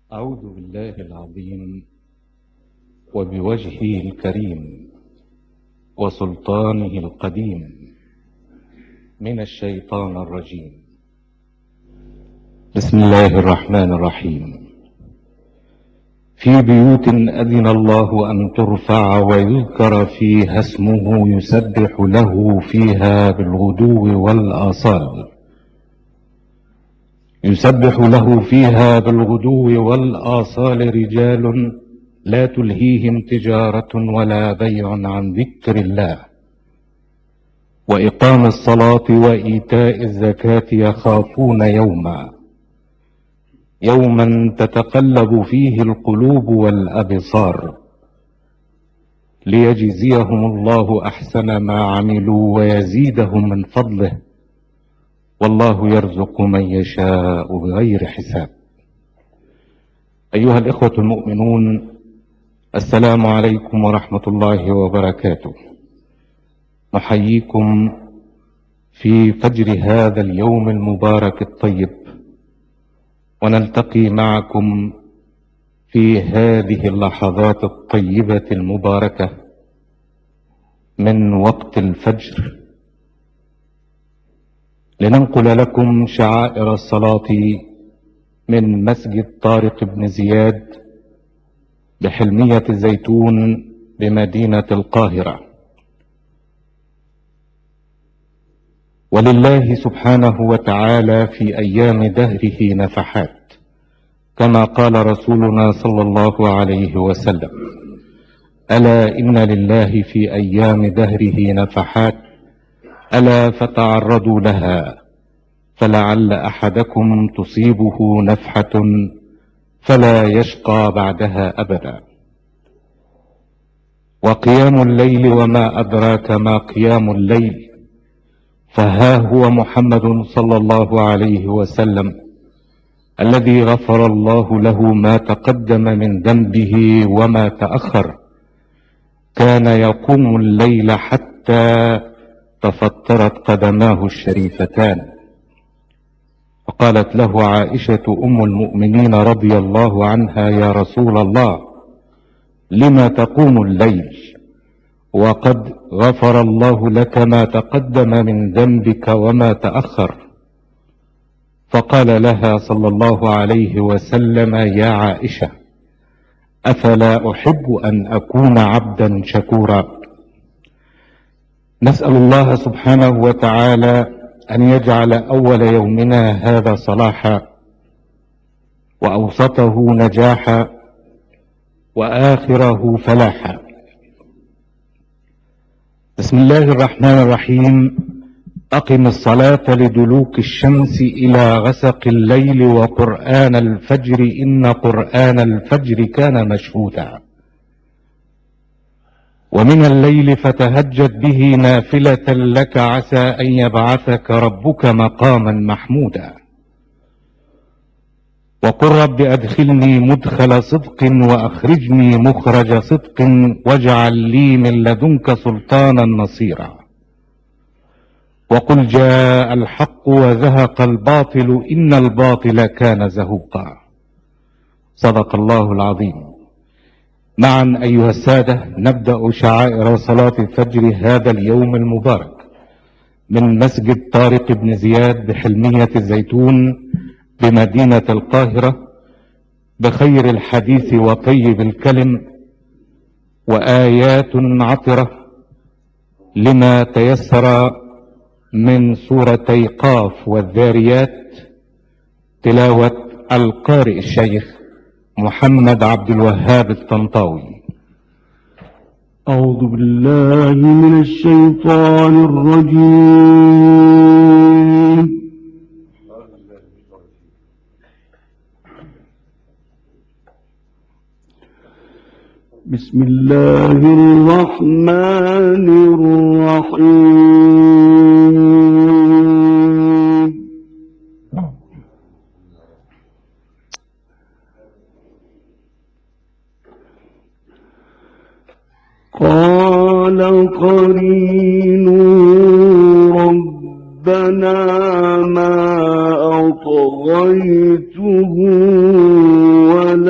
أعوذ بالله العظيم وبوجهه الكريم وسلطانه القديم من الشيطان الرجيم. بسم الله الرحمن الرحيم. في بيوت أذن الله أن ترفع ويذكر فيها اسمه يسبح له فيها بالغدو والآصال رجال لا تلهيهم تجارة ولا بيع عن ذكر الله وإقام الصلاة وإيتاء الزكاة يخافون يوما تتقلب فيه القلوب والأبصار ليجزيهم الله أحسن ما عملوا ويزيدهم من فضله والله يرزق من يشاء بغير حساب. أيها الإخوة المؤمنون، السلام عليكم ورحمة الله وبركاته. نحييكم في فجر هذا اليوم المبارك الطيب، ونلتقي معكم في هذه اللحظات الطيبة المباركة من وقت الفجر لننقل لكم شعائر الصلاة من مسجد طارق بن زياد بحلمية الزيتون بمدينة القاهرة. ولله سبحانه وتعالى في أيام دهره نفحات، كما قال رسولنا صلى الله عليه وسلم: ألا إن لله في أيام دهره نفحات، ألا فتعرضوا لها، فلعل أحدكم تصيبه نفحة فلا يشقى بعدها أبدا. وقيام الليل وما أدراك ما قيام الليل، فها هو محمد صلى الله عليه وسلم الذي غفر الله له ما تقدم من ذنبه وما تأخر، كان يقوم الليل حتى تفطرت قدماه الشريفتان. فقالت له عائشة أم المؤمنين رضي الله عنها: يا رسول الله، لما تقوم الليل وقد غفر الله لك ما تقدم من ذنبك وما تأخر؟ فقال لها صلى الله عليه وسلم: يا عائشة، أفلا أحب أن أكون عبدا شكورا؟ نسأل الله سبحانه وتعالى أن يجعل أول يومنا هذا صلاحا، وأوسطه نجاحا، وآخره فلاحا. بسم الله الرحمن الرحيم. أقم الصلاة لدلوك الشمس إلى غسق الليل وقرآن الفجر إن قرآن الفجر كان مشهودا، ومن الليل فتهجد به نافلة لك عسى أن يبعثك ربك مقاما محمودا. وقل رب أدخلني مدخل صدق وأخرجني مخرج صدق واجعل لي من لدنك سلطانا نصيرا. وقل جاء الحق وزهق الباطل إن الباطل كان زهوقا. صدق الله العظيم. معا أيها السادة، نبدأ شعائر صلاة الفجر هذا اليوم المبارك من مسجد طارق بن زياد بحلمية الزيتون بمدينة القاهرة بخير الحديث وطيب الكلم وآيات عطرة لما تيسر من سورتي قاف والذاريات، تلاوة القارئ الشيخ محمد عبد الوهاب الطنطاوي. أعوذ بالله من الشيطان الرجيم. بسم الله الرحمن الرحيم. قال قرينه ربنا ما أطغيته ولكن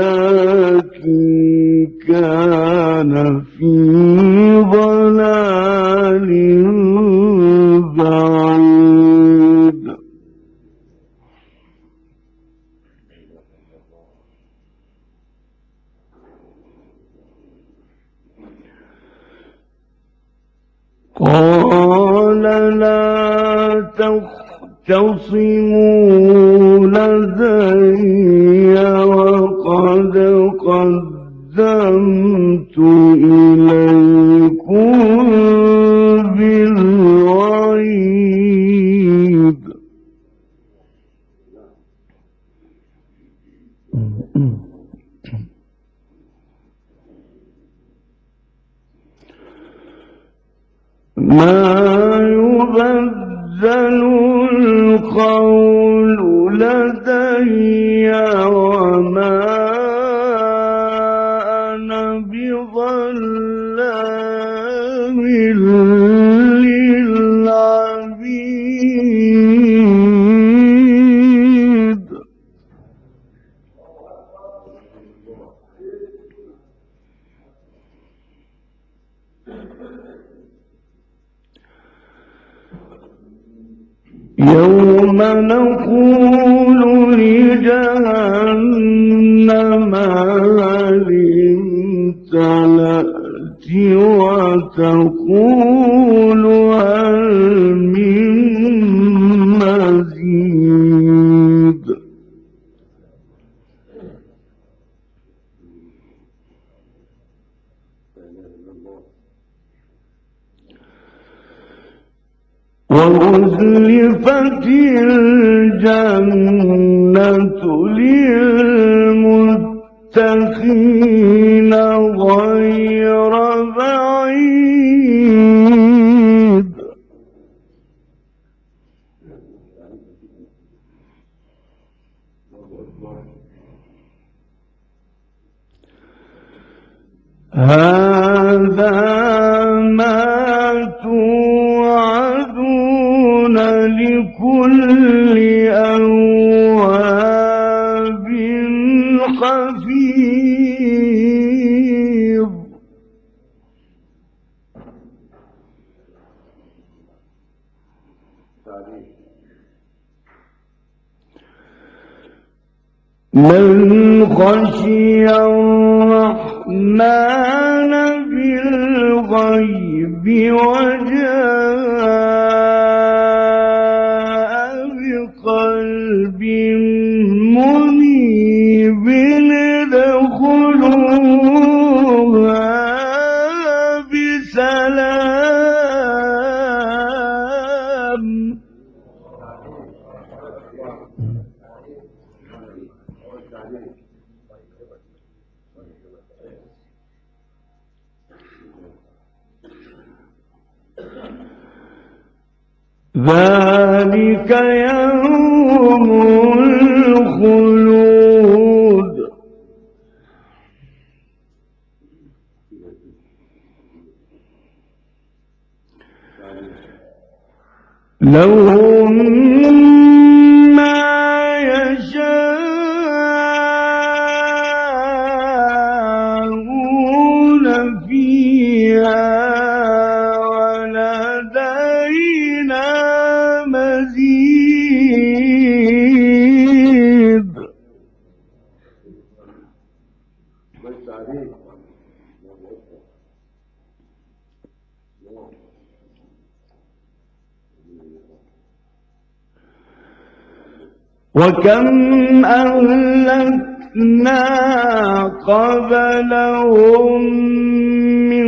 قال لا تختصموا لدي وقد قدمت إليكم بالوعيد. ما يبدل القول لدي وما أنا بظلام للعبيد. يوم نقول لجهنم هل امتلأت وتقول هل من مزيد. وأزلفت الجنة للمتقين غير بعيد. هذا ما توعدون لكل أواب حفيظ. من خشي الرحمن بالغيب وجاء بقلب منيب ادخلوها بسلام. ذلك يوم الخلود. لهم ما يشاءون فيها ولدينا مزيد. وكم أهلكنا قبلهم من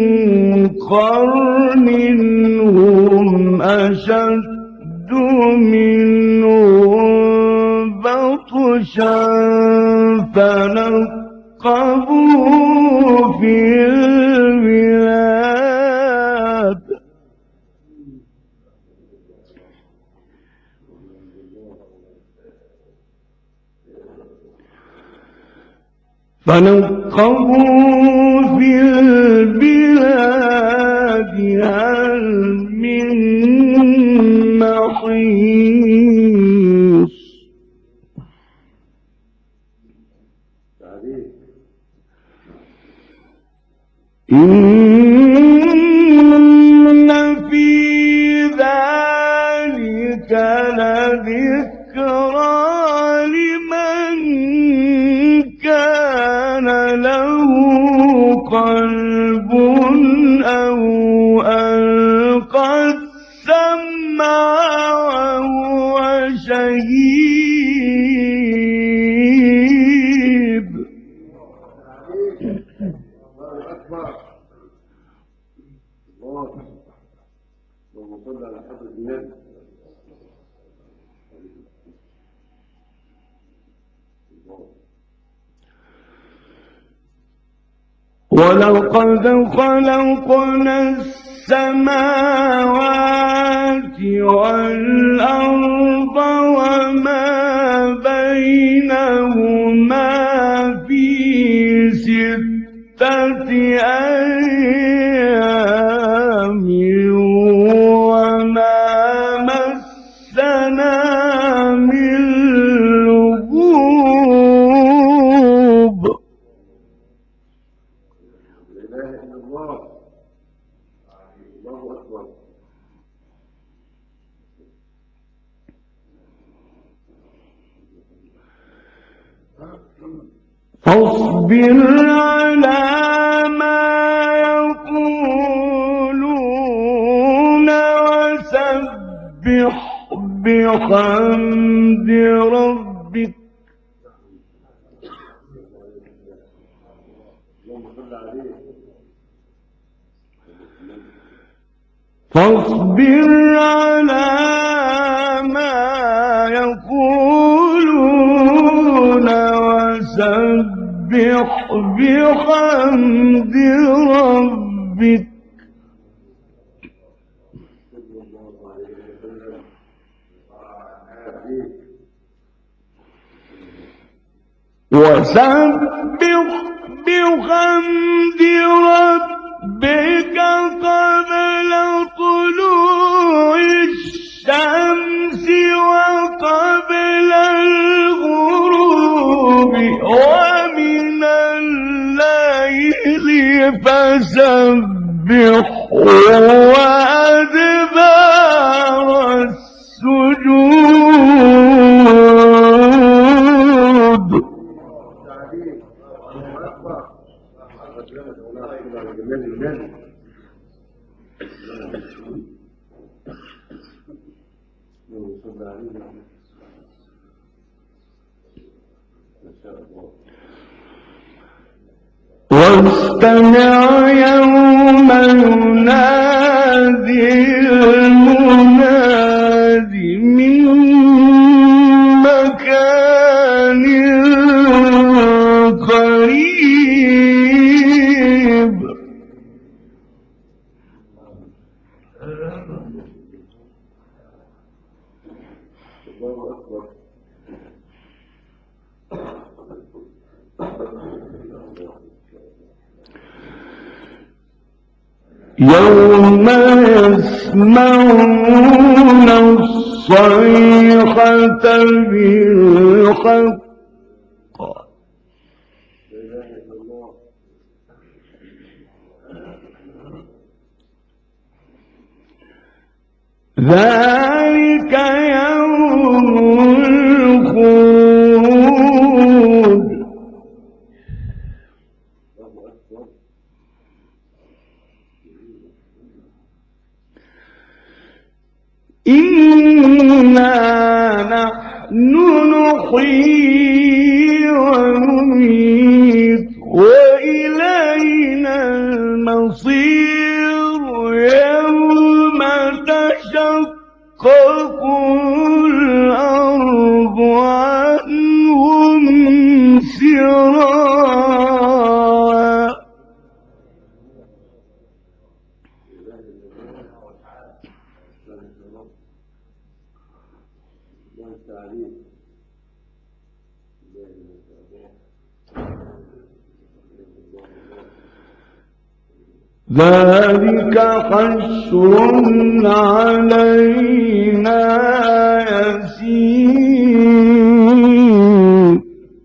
قرن هم أشد منهم بطشا فنقبوا في البلاد. فنقبوا في البلاد هل من محيص. إن في ذلك لذكرى لمن كان له قلب أو ألقى ولقد خلقنا السماوات والأرض وما بينهما في 6 أيام وما مسنا من لغوب. فاصبر على ما يقولون وسبح بحمد ربك فاصبر على ما يقولون وسبح بحمد ربك قبل طلوع الشمس وقبل الغروب ومن الليل فسبح وأدبار السجود. واستمع يوم ينادي المنادي من مكان قريب. يوم يسمعون الصيحة بالحق ذلك يوم الخلود. إنا نحن نحيي ونميت وإلينا المصير يوم تشقق الأرض عنهم سراعا. ذلك حشر علينا يسير.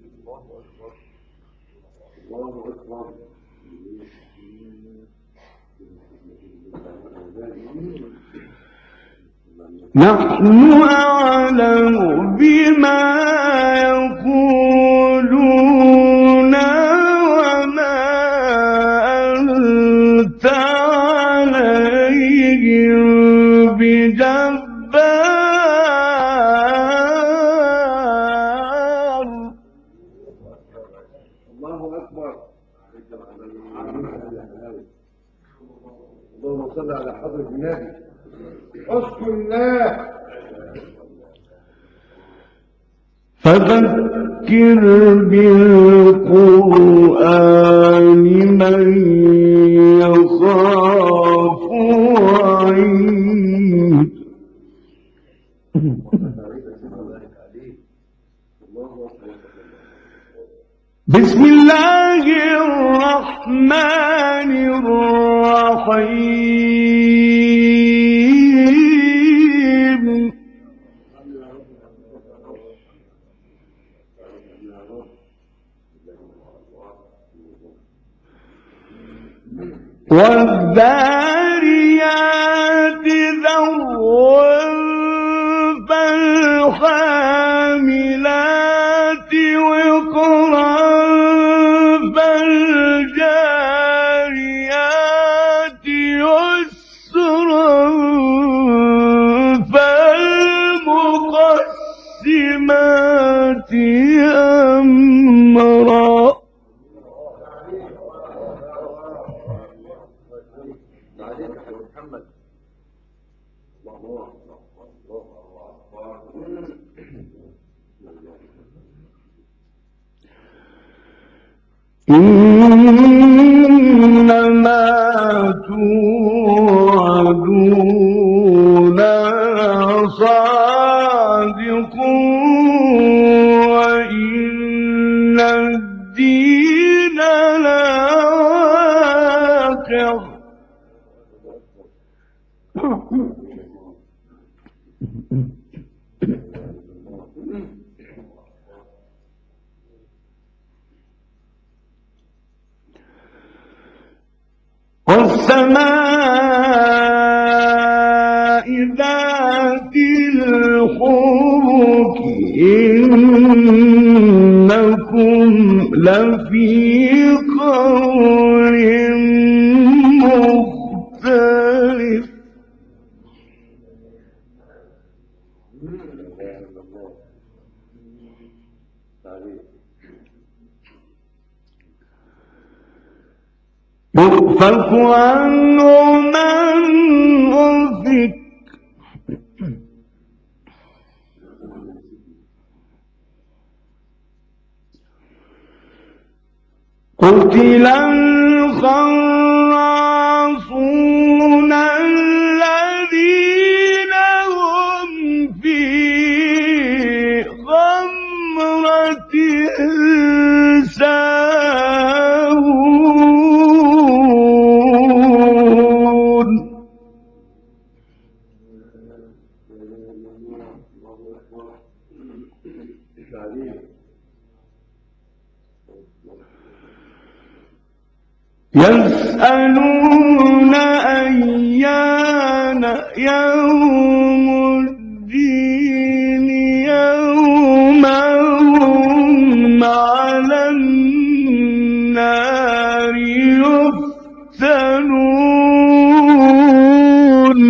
نحن أعلم بما يقولون وما أنت عليهم بجبار. الله أكبر. اللهم صل على حضرة النبي. أشكر الله. فذكر بالقرآن من الله الرحمن الرحيم والذاريات ذروا فالحاملات وقرا فالجاريات يسرا فالمقسمات أمرا إنما توعدون صادق وإن الدين لواقع والسماء ذات الحبك إنكم لفي قول مختلف يؤفك عنه من أفك قتل الخراصون الذين هم في غمرة ساهون يسألون أيان يوم الدين يوم هم على النار يفتنون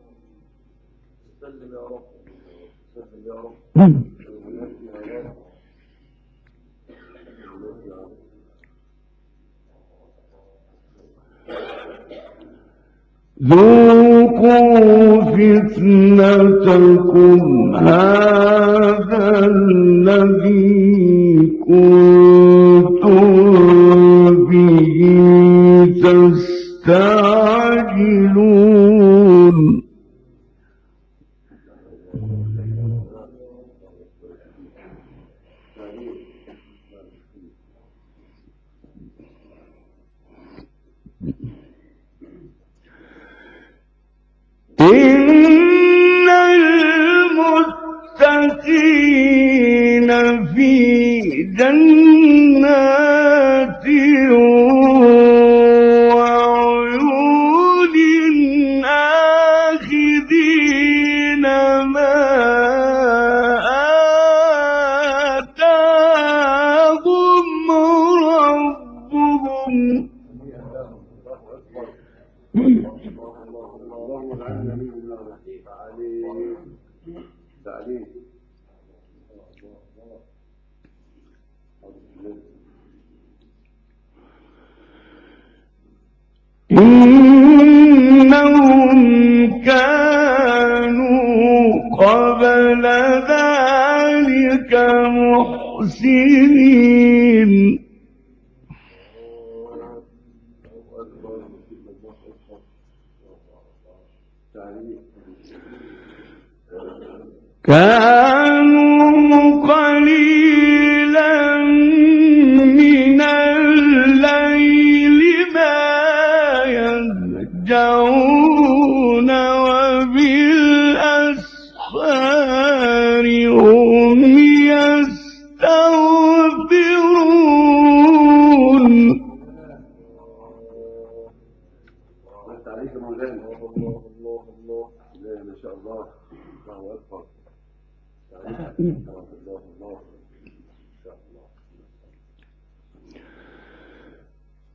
ذوقوا فتنتكم هذا الذي كنتم به تستعجلون إن المتقين في جنات وعيون آخذين ما آتاهم ربهم إنهم كانوا قبل ذلك محسنين كانوا قليلا من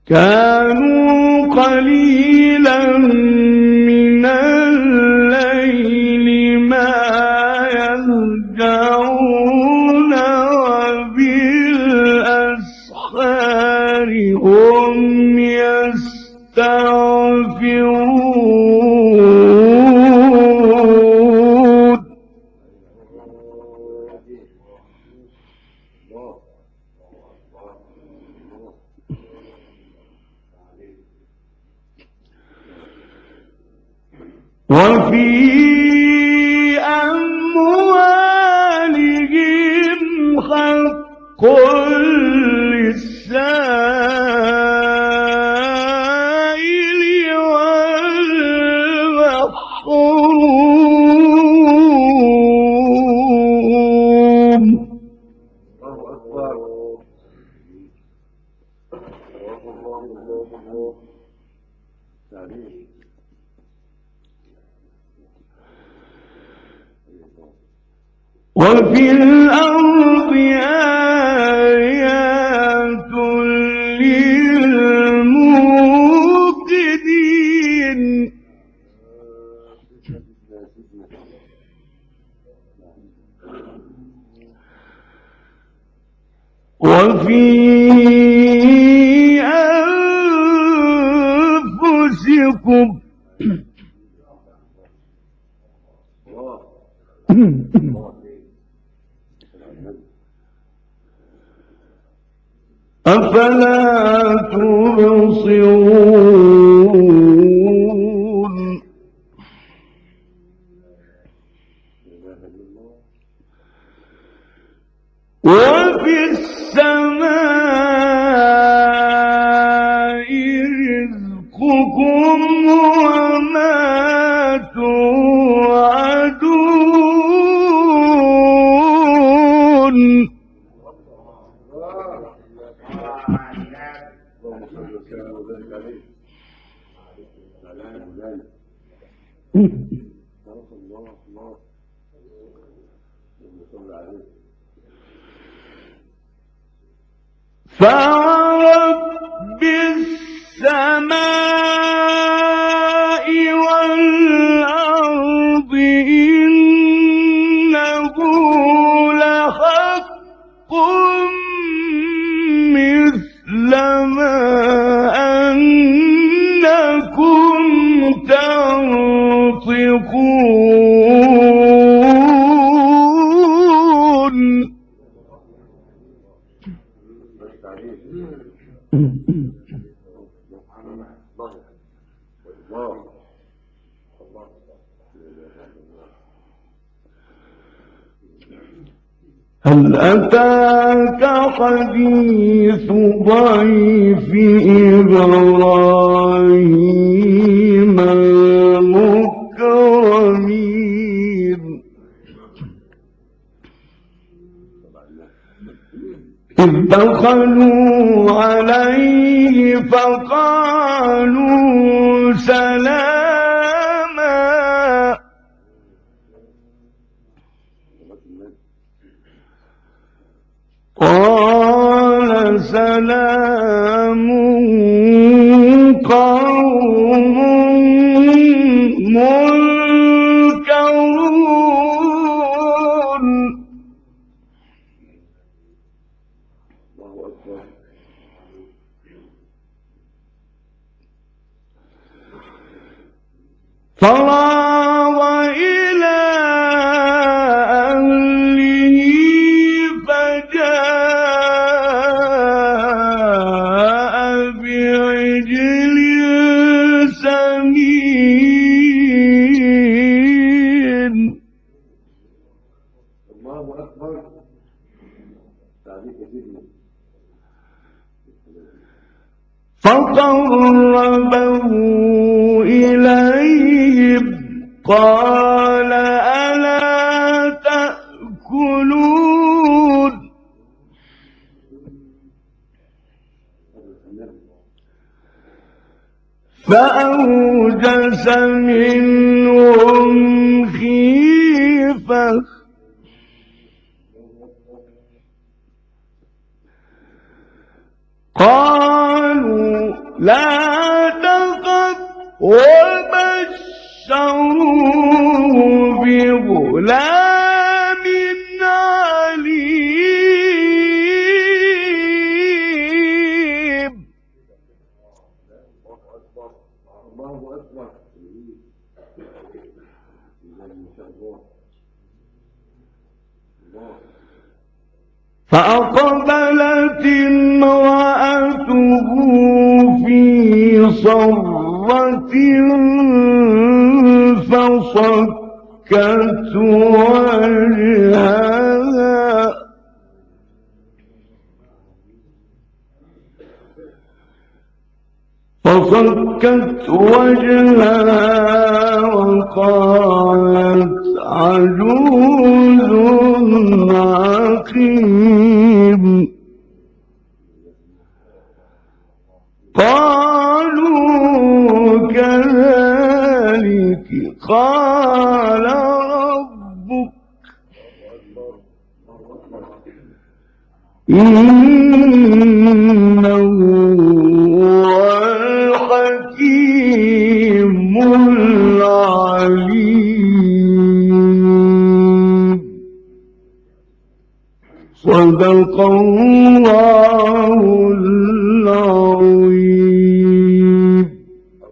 كانوا قليلا من الليل ما يهجعون وبالأسحار هم يستغفرون وفي أموالهم حق للسائل والمحروم وفي الأرض آيات للموقدين وفي أنفسكم أفلا تبصرون وفي السماء رزقكم وما توعدون فورب السماء والأرض إنه لحق مثل ما أنكم تنطقون هل أتاك حديث ضيف إبراهيم المكرمين إذ دخلوا عليه فقالوا سلاما قال سلام قوم منكرون فراغ إلى أهله فجاء بعجل سمين فقربه إليهم قال ألا تأكلون فأوجس منهم خيفة قالوا لا تخف وبشروه بغلام عليم. الله أكبر. فأقبلت امرأته في صرة فصكت وجهها وقالت عجوز عقيم. قالوا كذلك قال ربك إنه هو الحكيم العليم. صدق الله